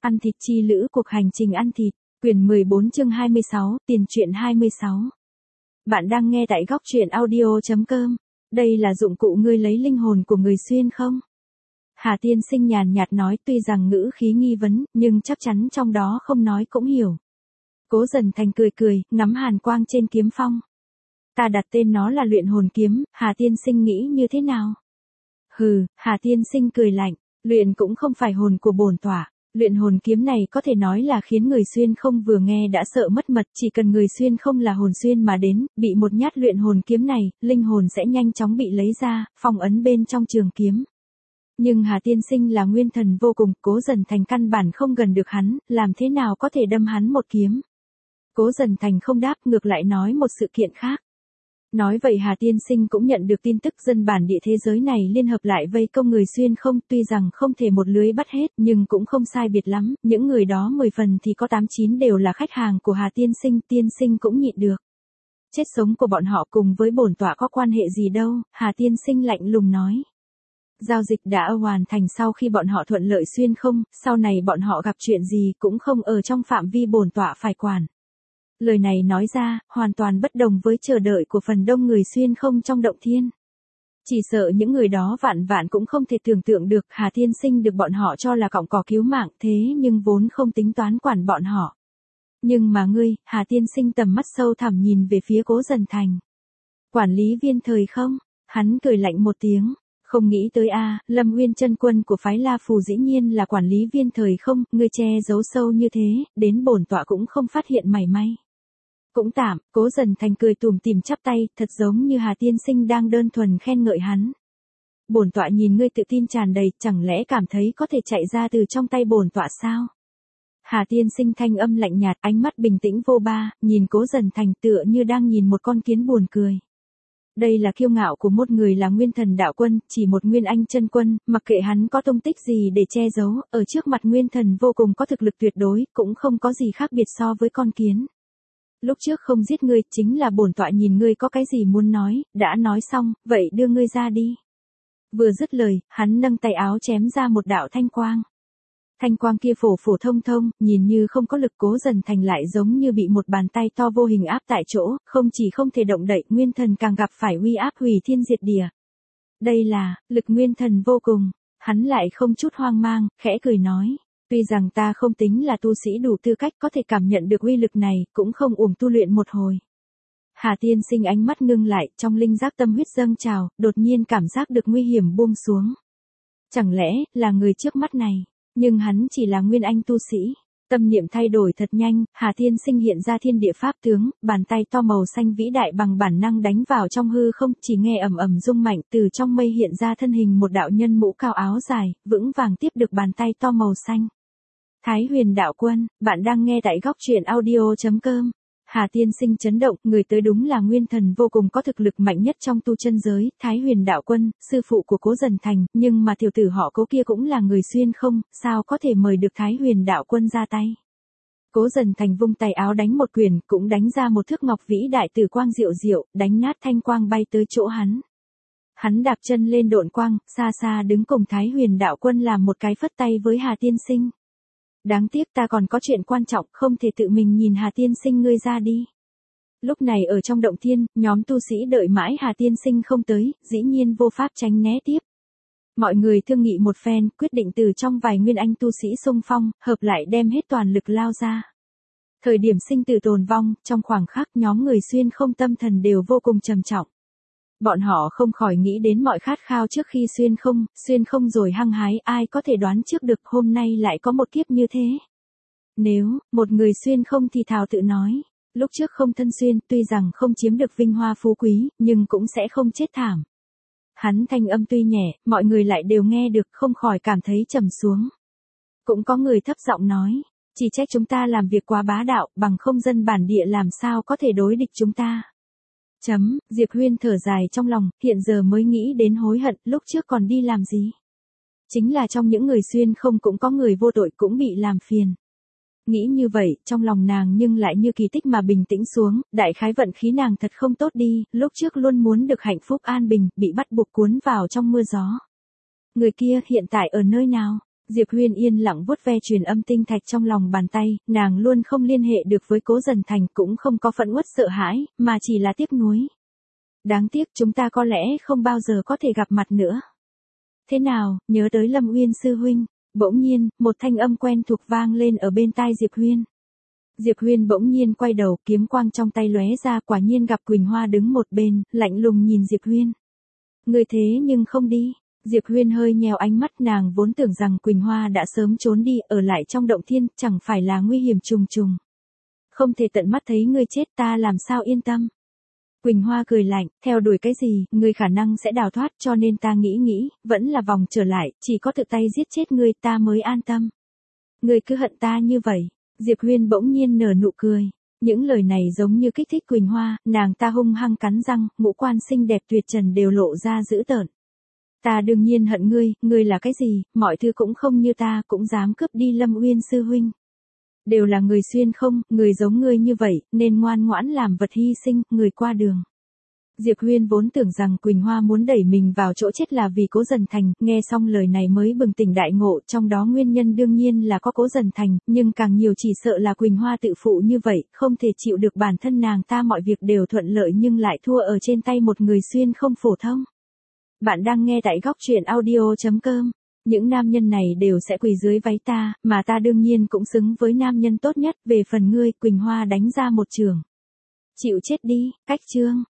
Ăn thịt chi lữ cuộc hành trình ăn thịt, quyển 14 chương 26, tiền truyện 26. Bạn đang nghe tại góc truyện audio.com. Đây là dụng cụ ngươi lấy linh hồn của người xuyên không? Hà Tiên Sinh nhàn nhạt nói, tuy rằng ngữ khí nghi vấn, nhưng chắc chắn trong đó không nói cũng hiểu. Cố Dần Thành cười cười, ngắm hàn quang trên kiếm phong. Ta đặt tên nó là luyện hồn kiếm, Hà Tiên Sinh nghĩ như thế nào? Hừ, Hà Tiên Sinh cười lạnh, luyện cũng không phải hồn của bổn tọa. Luyện hồn kiếm này có thể nói là khiến người xuyên không vừa nghe đã sợ mất mật, chỉ cần người xuyên không là hồn xuyên mà đến, bị một nhát luyện hồn kiếm này, linh hồn sẽ nhanh chóng bị lấy ra, phong ấn bên trong trường kiếm. Nhưng Hà Tiên Sinh là nguyên thần vô cùng, Cố Dần Thành căn bản không gần được hắn, làm thế nào có thể đâm hắn một kiếm. Cố Dần Thành không đáp, ngược lại nói một sự kiện khác. Nói vậy Hà Tiên Sinh cũng nhận được tin tức dân bản địa thế giới này liên hợp lại vây công người xuyên không, tuy rằng không thể một lưới bắt hết nhưng cũng không sai biệt lắm, những người đó 10 phần thì có 8-9 đều là khách hàng của Hà Tiên Sinh cũng nhịn được. Chết sống của bọn họ cùng với bổn tọa có quan hệ gì đâu, Hà Tiên Sinh lạnh lùng nói. Giao dịch đã hoàn thành sau khi bọn họ thuận lợi xuyên không, sau này bọn họ gặp chuyện gì cũng không ở trong phạm vi bổn tọa phải quản. Lời này nói ra, hoàn toàn bất đồng với chờ đợi của phần đông người xuyên không trong động thiên. Chỉ sợ những người đó vạn vạn cũng không thể tưởng tượng được Hà Tiên Sinh được bọn họ cho là cọng cỏ cứu mạng thế nhưng vốn không tính toán quản bọn họ. Nhưng mà ngươi, Hà Tiên Sinh tầm mắt sâu thẳm nhìn về phía Cố Dần Thành. Quản lý viên thời không? Hắn cười lạnh một tiếng. Không nghĩ tới Lâm Nguyên chân quân của phái La Phù dĩ nhiên là quản lý viên thời không, ngươi che giấu sâu như thế, đến bổn tọa cũng không phát hiện mảy may. Cũng tạm, Cố Dần Thành cười tủm tỉm chắp tay, thật giống như Hà Tiên Sinh đang đơn thuần khen ngợi hắn. Bổn tọa nhìn ngươi tự tin tràn đầy, chẳng lẽ cảm thấy có thể chạy ra từ trong tay bổn tọa sao? Hà Tiên Sinh thanh âm lạnh nhạt, ánh mắt bình tĩnh vô ba, nhìn Cố Dần Thành tựa như đang nhìn một con kiến buồn cười. Đây là kiêu ngạo của một người là nguyên thần đạo quân, chỉ một nguyên anh chân quân, mặc kệ hắn có tung tích gì để che giấu, ở trước mặt nguyên thần vô cùng có thực lực tuyệt đối, cũng không có gì khác biệt so với con kiến. Lúc trước không giết ngươi, chính là bổn tọa nhìn ngươi có cái gì muốn nói, đã nói xong, vậy đưa ngươi ra đi. Vừa dứt lời, hắn nâng tay áo chém ra một đạo thanh quang. Thanh quang kia phổ phổ thông thông, nhìn như không có lực, Cố Dần Thành lại giống như bị một bàn tay to vô hình áp tại chỗ, không chỉ không thể động đậy, nguyên thần càng gặp phải uy áp hủy thiên diệt địa. Đây là, lực nguyên thần vô cùng, hắn lại không chút hoang mang, khẽ cười nói. Tuy rằng ta không tính là tu sĩ đủ tư cách có thể cảm nhận được uy lực này, cũng không uổng tu luyện một hồi. Hà Tiên Sinh ánh mắt ngưng lại, trong linh giác tâm huyết dâng trào, đột nhiên cảm giác được nguy hiểm buông xuống. Chẳng lẽ, là người trước mắt này, nhưng hắn chỉ là nguyên anh tu sĩ. Tâm niệm thay đổi thật nhanh, Hà Tiên Sinh hiện ra thiên địa pháp tướng, bàn tay to màu xanh vĩ đại bằng bản năng đánh vào trong hư không, chỉ nghe ầm ầm rung mạnh, từ trong mây hiện ra thân hình một đạo nhân mũ cao áo dài, vững vàng tiếp được bàn tay to màu xanh. Thái Huyền đạo quân, bạn đang nghe tại góc truyện audio.com. Hà Tiên Sinh chấn động, người tới đúng là nguyên thần vô cùng có thực lực mạnh nhất trong tu chân giới, Thái Huyền đạo quân, sư phụ của Cố Dần Thành, nhưng mà tiểu tử họ Cố kia cũng là người xuyên không, sao có thể mời được Thái Huyền đạo quân ra tay. Cố Dần Thành vung tay áo đánh một quyền, cũng đánh ra một thước ngọc vĩ đại tử quang diệu diệu, đánh nát thanh quang bay tới chỗ hắn. Hắn đạp chân lên độn quang, xa xa đứng cùng Thái Huyền đạo quân làm một cái phất tay với Hà Tiên Sinh. Đáng tiếc ta còn có chuyện quan trọng, không thể tự mình nhìn Hà Tiên Sinh ngươi ra đi. Lúc này ở trong động thiên, nhóm tu sĩ đợi mãi Hà Tiên Sinh không tới, dĩ nhiên vô pháp tránh né tiếp. Mọi người thương nghị một phen, quyết định từ trong vài nguyên anh tu sĩ xung phong, hợp lại đem hết toàn lực lao ra. Thời điểm sinh tử tồn vong, trong khoảng khắc nhóm người xuyên không tâm thần đều vô cùng trầm trọng. Bọn họ không khỏi nghĩ đến mọi khát khao trước khi xuyên không rồi hăng hái, ai có thể đoán trước được hôm nay lại có một kiếp như thế. Nếu, một người xuyên không thì thào tự nói, lúc trước không thân xuyên, tuy rằng không chiếm được vinh hoa phú quý, nhưng cũng sẽ không chết thảm. Hắn thanh âm tuy nhẹ, mọi người lại đều nghe được, không khỏi cảm thấy trầm xuống. Cũng có người thấp giọng nói, chỉ trách chúng ta làm việc quá bá đạo, bằng không dân bản địa làm sao có thể đối địch chúng ta. Diệp Huyên thở dài trong lòng, hiện giờ mới nghĩ đến hối hận, lúc trước còn đi làm gì. Chính là trong những người xuyên không cũng có người vô tội cũng bị làm phiền. Nghĩ như vậy, trong lòng nàng nhưng lại như kỳ tích mà bình tĩnh xuống, đại khái vận khí nàng thật không tốt đi, lúc trước luôn muốn được hạnh phúc an bình, bị bắt buộc cuốn vào trong mưa gió. Người kia hiện tại ở nơi nào? Diệp Huyên yên lặng vuốt ve truyền âm tinh thạch trong lòng bàn tay, nàng luôn không liên hệ được với Cố Dần Thành, cũng không có phẫn uất sợ hãi, mà chỉ là tiếc nuối. Đáng tiếc chúng ta có lẽ không bao giờ có thể gặp mặt nữa. Thế nào, nhớ tới Lâm Uyên sư huynh? Bỗng nhiên, một thanh âm quen thuộc vang lên ở bên tai Diệp Huyên. Diệp Huyên bỗng nhiên quay đầu, kiếm quang trong tay lóe ra, quả nhiên gặp Quỳnh Hoa đứng một bên, lạnh lùng nhìn Diệp Huyên. Người thế nhưng không đi. Diệp Huyên hơi nheo ánh mắt, nàng vốn tưởng rằng Quỳnh Hoa đã sớm trốn đi, ở lại trong động thiên, chẳng phải là nguy hiểm trùng trùng. Không thể tận mắt thấy ngươi chết, ta làm sao yên tâm. Quỳnh Hoa cười lạnh, theo đuổi cái gì, ngươi khả năng sẽ đào thoát, cho nên ta nghĩ, vẫn là vòng trở lại, chỉ có tự tay giết chết ngươi ta mới an tâm. Ngươi cứ hận ta như vậy. Diệp Huyên bỗng nhiên nở nụ cười. Những lời này giống như kích thích Quỳnh Hoa, nàng ta hung hăng cắn răng, ngũ quan xinh đẹp tuyệt trần đều lộ ra dữ tợn. Ta đương nhiên hận ngươi là cái gì, mọi thứ cũng không như ta, cũng dám cướp đi Lâm Uyên sư huynh. Đều là người xuyên không, người giống ngươi như vậy, nên ngoan ngoãn làm vật hy sinh, người qua đường. Diệp Huyên vốn tưởng rằng Quỳnh Hoa muốn đẩy mình vào chỗ chết là vì Cố Dần Thành, nghe xong lời này mới bừng tỉnh đại ngộ, trong đó nguyên nhân đương nhiên là có Cố Dần Thành, nhưng càng nhiều chỉ sợ là Quỳnh Hoa tự phụ như vậy, không thể chịu được bản thân nàng ta mọi việc đều thuận lợi nhưng lại thua ở trên tay một người xuyên không phổ thông. Bạn đang nghe tại góc truyện audio.com. Những nam nhân này đều sẽ quỳ dưới váy ta, mà ta đương nhiên cũng xứng với nam nhân tốt nhất, về phần ngươi, Quỳnh Hoa đánh ra một trường. Chịu chết đi, cách chương.